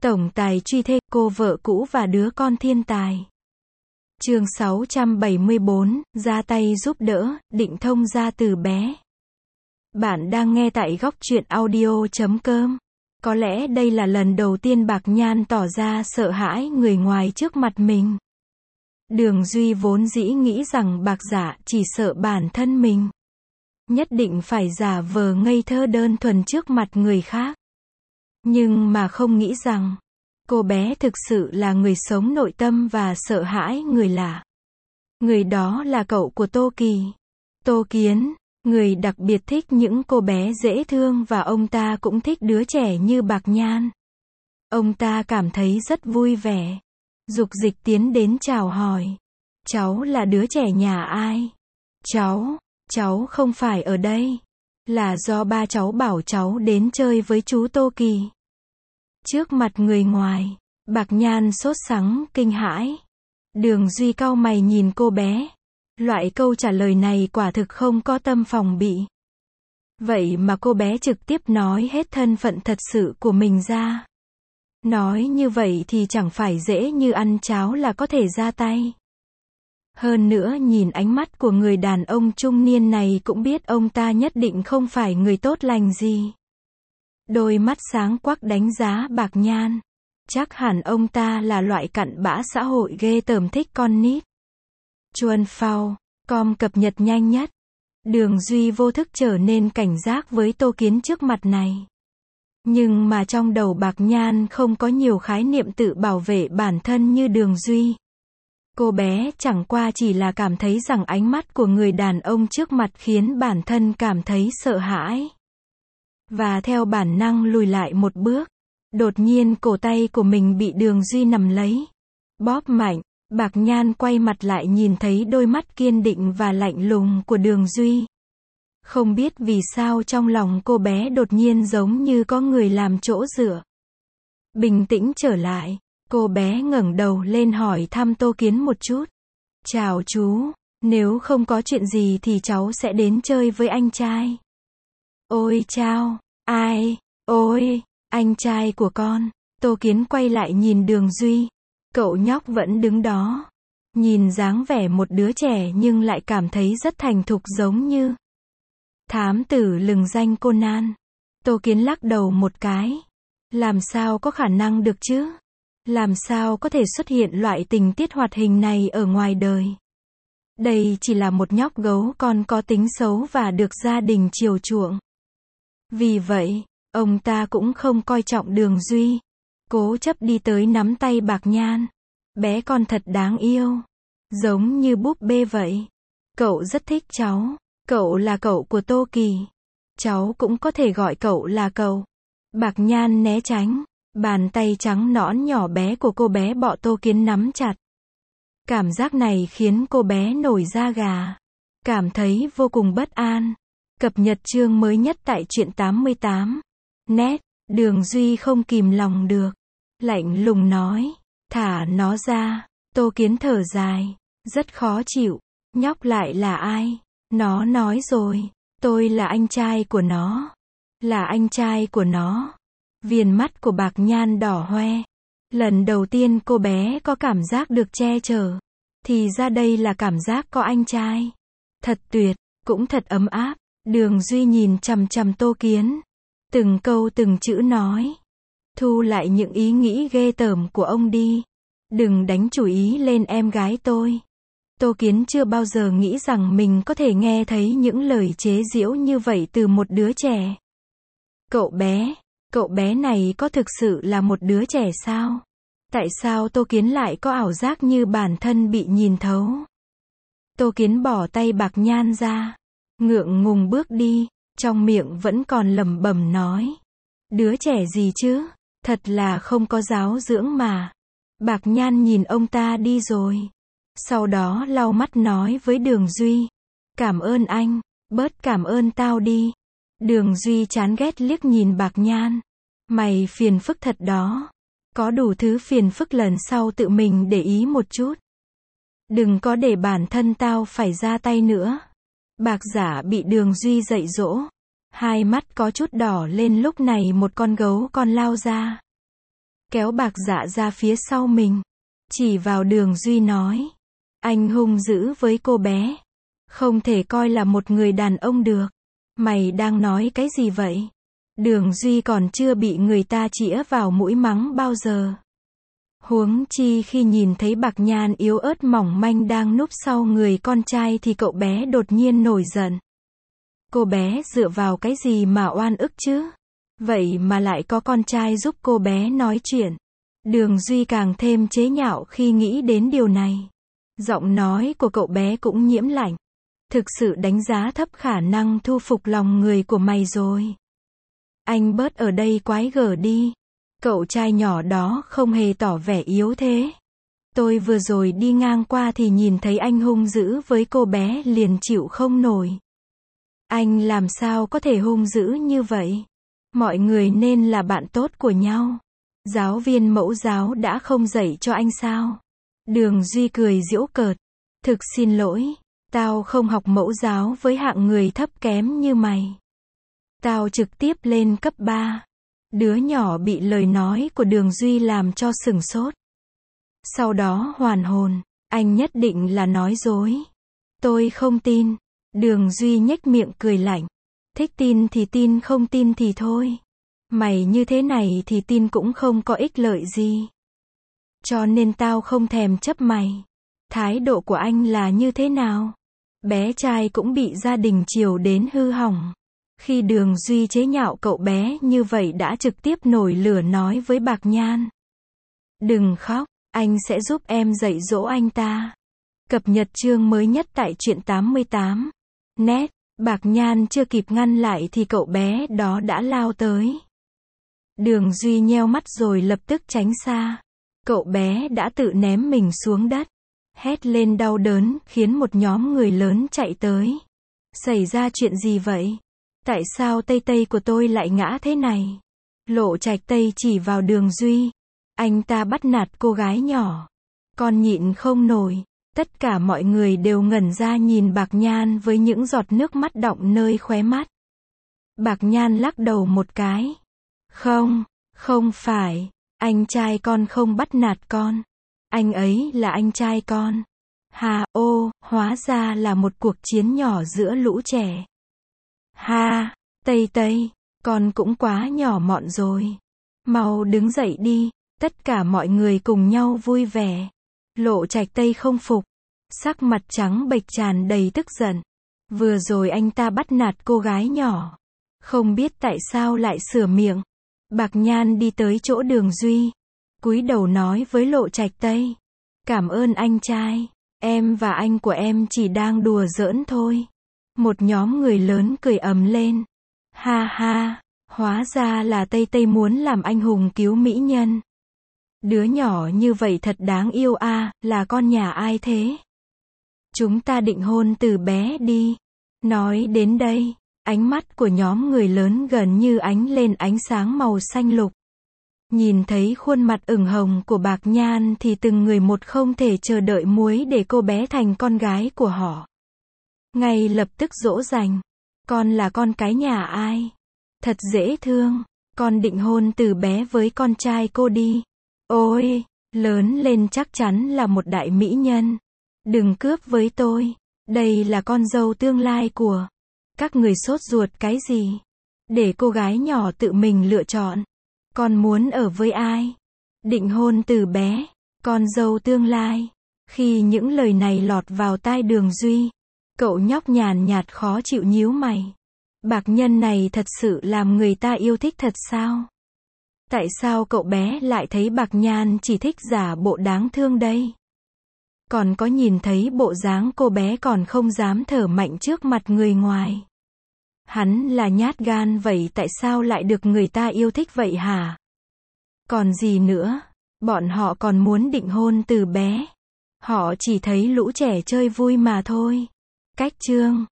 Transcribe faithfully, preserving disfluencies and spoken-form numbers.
Tổng tài truy thê, cô vợ cũ và đứa con thiên tài. Chương sáu trăm bảy mươi bốn, ra tay giúp đỡ, định thông gia từ bé. Bạn đang nghe tại góc truyện audio chấm com. Có lẽ đây là lần đầu tiên Bạc Nhan tỏ ra sợ hãi người ngoài trước mặt mình. Đường Duy vốn dĩ nghĩ rằng Bạc Dạ chỉ sợ bản thân mình. Nhất định phải giả vờ ngây thơ đơn thuần trước mặt người khác. Nhưng mà không nghĩ rằng, cô bé thực sự là người sống nội tâm và sợ hãi người lạ. Người đó là cậu của Tô Kỳ. Tô Kiến, người đặc biệt thích những cô bé dễ thương và ông ta cũng thích đứa trẻ như Bạc Nhan. Ông ta cảm thấy rất vui vẻ. Dục dịch tiến đến chào hỏi. Cháu là đứa trẻ nhà ai? Cháu, cháu không phải ở đây. Là do ba cháu bảo cháu đến chơi với chú Tô Kỳ. Trước mặt người ngoài, Bạc Nhan sốt sắng, kinh hãi. Đường Duy cau mày nhìn cô bé. Loại câu trả lời này quả thực không có tâm phòng bị. Vậy mà cô bé trực tiếp nói hết thân phận thật sự của mình ra. Nói như vậy thì chẳng phải dễ như ăn cháo là có thể ra tay. Hơn nữa nhìn ánh mắt của người đàn ông trung niên này cũng biết ông ta nhất định không phải người tốt lành gì. Đôi mắt sáng quắc đánh giá Bạc Nhan. Chắc hẳn ông ta là loại cặn bã xã hội ghê tởm thích con nít. Chuan Phao, com cập nhật nhanh nhất. Đường Duy vô thức trở nên cảnh giác với Tô Kiến trước mặt này. Nhưng mà trong đầu Bạc Nhan không có nhiều khái niệm tự bảo vệ bản thân như Đường Duy. Cô bé chẳng qua chỉ là cảm thấy rằng ánh mắt của người đàn ông trước mặt khiến bản thân cảm thấy sợ hãi. Và theo bản năng lùi lại một bước. Đột nhiên cổ tay của mình bị Đường Duy nắm lấy. Bóp mạnh, Bạc Nhan quay mặt lại nhìn thấy đôi mắt kiên định và lạnh lùng của Đường Duy. Không biết vì sao trong lòng cô bé đột nhiên giống như có người làm chỗ dựa. Bình tĩnh trở lại, cô bé ngẩng đầu lên hỏi thăm Tô Kiến một chút. Chào chú, nếu không có chuyện gì thì cháu sẽ đến chơi với anh trai. Ôi chao, ai, ôi, anh trai của con. Tô Kiến quay lại nhìn Đường Duy. Cậu nhóc vẫn đứng đó. Nhìn dáng vẻ một đứa trẻ nhưng lại cảm thấy rất thành thục giống như thám tử lừng danh Conan. Tô Kiến lắc đầu một cái. Làm sao có khả năng được chứ? Làm sao có thể xuất hiện loại tình tiết hoạt hình này ở ngoài đời? Đây chỉ là một nhóc gấu con có tính xấu và được gia đình chiều chuộng. Vì vậy, ông ta cũng không coi trọng Đường Duy. Cố chấp đi tới nắm tay Bạc Nhan. Bé con thật đáng yêu. Giống như búp bê vậy. Cậu rất thích cháu. Cậu là cậu của Tô Kỳ. Cháu cũng có thể gọi cậu là cậu. Bạc Nhan né tránh. Bàn tay trắng nõn nhỏ bé của cô bé bọ Tô Kiến nắm chặt. Cảm giác này khiến cô bé nổi da gà. Cảm thấy vô cùng bất an. Cập nhật chương mới nhất tại truyện tám mươi tám. Net, Đường Duy không kìm lòng được. Lạnh lùng nói. Thả nó ra. Tô Kiến thở dài. Rất khó chịu. Nhóc lại là ai? Nó nói rồi. Tôi là anh trai của nó. Là anh trai của nó. Viền mắt của Bạc Nhan đỏ hoe. Lần đầu tiên cô bé có cảm giác được che chở. Thì ra đây là cảm giác có anh trai. Thật tuyệt, cũng thật ấm áp. Đường Duy nhìn chằm chằm Tô Kiến. Từng câu từng chữ nói. Thu lại những ý nghĩ ghê tởm của ông đi. Đừng đánh chủ ý lên em gái tôi. Tô Kiến chưa bao giờ nghĩ rằng mình có thể nghe thấy những lời chế giễu như vậy từ một đứa trẻ. Cậu bé, cậu bé này có thực sự là một đứa trẻ sao? Tại sao Tô Kiến lại có ảo giác như bản thân bị nhìn thấu? Tô Kiến bỏ tay Bạc Nhan ra. Ngượng ngùng bước đi, trong miệng vẫn còn lẩm bẩm nói. Đứa trẻ gì chứ? Thật là không có giáo dưỡng mà. Bạc Nhan nhìn ông ta đi rồi. Sau đó lau mắt nói với Đường Duy. Cảm ơn anh, bớt cảm ơn tao đi. Đường Duy chán ghét liếc nhìn Bạc Nhan. Mày phiền phức thật đó. Có đủ thứ phiền phức lần sau tự mình để ý một chút. Đừng có để bản thân tao phải ra tay nữa. Bạc Giả bị Đường Duy dạy dỗ. Hai mắt có chút đỏ lên lúc này một con gấu con lao ra. kéo Bạc Dạ ra phía sau mình, chỉ vào Đường Duy nói, anh hung dữ với cô bé, không thể coi là một người đàn ông được. Mày đang nói cái gì vậy? Đường Duy còn chưa bị người ta chĩa vào mũi mắng bao giờ. Huống chi khi nhìn thấy Bạc Nhan yếu ớt mỏng manh đang núp sau người con trai thì cậu bé đột nhiên nổi giận. Cô bé dựa vào cái gì mà oan ức chứ? Vậy mà lại có con trai giúp cô bé nói chuyện. Đường Duy càng thêm chế nhạo khi nghĩ đến điều này. Giọng nói của cậu bé cũng nhiễm lạnh. Thực sự đánh giá thấp khả năng thu phục lòng người của mày rồi. Anh bớt ở đây quái gở đi. Cậu trai nhỏ đó không hề tỏ vẻ yếu thế. Tôi vừa rồi đi ngang qua thì nhìn thấy anh hung dữ với cô bé liền chịu không nổi. Anh làm sao có thể hung dữ như vậy? Mọi người nên là bạn tốt của nhau. Giáo viên mẫu giáo đã không dạy cho anh sao? Đường Duy cười giễu cợt. Thực xin lỗi, tao không học mẫu giáo với hạng người thấp kém như mày. Tao trực tiếp lên cấp ba. Đứa nhỏ bị lời nói của Đường Duy làm cho sửng sốt. Sau đó hoàn hồn, anh nhất định là nói dối. Tôi không tin. Đường Duy nhếch miệng cười lạnh. Thích tin thì tin, không tin thì thôi. Mày như thế này thì tin cũng không có ích lợi gì. Cho nên tao không thèm chấp mày. Thái độ của anh là như thế nào? Bé trai cũng bị gia đình chiều đến hư hỏng. Khi Đường Duy chế nhạo cậu bé như vậy đã trực tiếp nổi lửa nói với Bạc Nhan. Đừng khóc, anh sẽ giúp em dạy dỗ anh ta. Cập nhật chương mới nhất tại truyện tám mươi tám. Net, Bạc Nhan chưa kịp ngăn lại thì cậu bé đó đã lao tới. Đường Duy nheo mắt rồi lập tức tránh xa. Cậu bé đã tự ném mình xuống đất. Hét lên đau đớn, khiến một nhóm người lớn chạy tới. Xảy ra chuyện gì vậy? Tại sao Tây Tây của tôi lại ngã thế này? Lộ Trạch Tây chỉ vào Đường Duy. Anh ta bắt nạt cô gái nhỏ. Con nhịn không nổi. Tất cả mọi người đều ngẩn ra nhìn Bạc Nhan với những giọt nước mắt đọng nơi khóe mắt. Bạc Nhan lắc đầu một cái. Không, không phải. Anh trai con không bắt nạt con. Anh ấy là anh trai con. Hà, ô, hóa ra là một cuộc chiến nhỏ giữa lũ trẻ. Ha, Tây Tây, con cũng quá nhỏ mọn rồi. Mau đứng dậy đi, tất cả mọi người cùng nhau vui vẻ. Lộ Trạch Tây không phục, sắc mặt trắng bệch tràn đầy tức giận. Vừa rồi anh ta bắt nạt cô gái nhỏ. Không biết tại sao lại sửa miệng. Bạc Nhan đi tới chỗ Đường Duy. Cúi đầu nói với Lộ Trạch Tây. Cảm ơn anh trai, em và anh của em chỉ đang đùa giỡn thôi. Một nhóm người lớn cười ầm lên. Ha ha, hóa ra là Tây Tây muốn làm anh hùng cứu mỹ nhân. Đứa nhỏ như vậy thật đáng yêu a, à, là con nhà ai thế? Chúng ta định hôn từ bé đi. Nói đến đây, ánh mắt của nhóm người lớn gần như ánh lên ánh sáng màu xanh lục. Nhìn thấy khuôn mặt ửng hồng của Bạc Nhan thì từng người một không thể chờ đợi muốn để cô bé thành con gái của họ. Ngay lập tức dỗ dành. Con là con cái nhà ai? Thật dễ thương. Con định hôn từ bé với con trai cô đi. Ôi, lớn lên chắc chắn là một đại mỹ nhân. Đừng cướp với tôi. Đây là con dâu tương lai của. Các người sốt ruột cái gì? Để cô gái nhỏ tự mình lựa chọn. Con muốn ở với ai? Định hôn từ bé. Con dâu tương lai. Khi những lời này lọt vào tai Đường Duy, cậu nhóc nhàn nhạt khó chịu nhíu mày. Bạc nhân này thật sự làm người ta yêu thích thật sao? Tại sao cậu bé lại thấy Bạc Nhan chỉ thích giả bộ đáng thương đây? Còn có nhìn thấy bộ dáng cô bé còn không dám thở mạnh trước mặt người ngoài. Hắn là nhát gan vậy tại sao lại được người ta yêu thích vậy hả? Còn gì nữa? Bọn họ còn muốn định hôn từ bé. Họ chỉ thấy lũ trẻ chơi vui mà thôi. Cách chương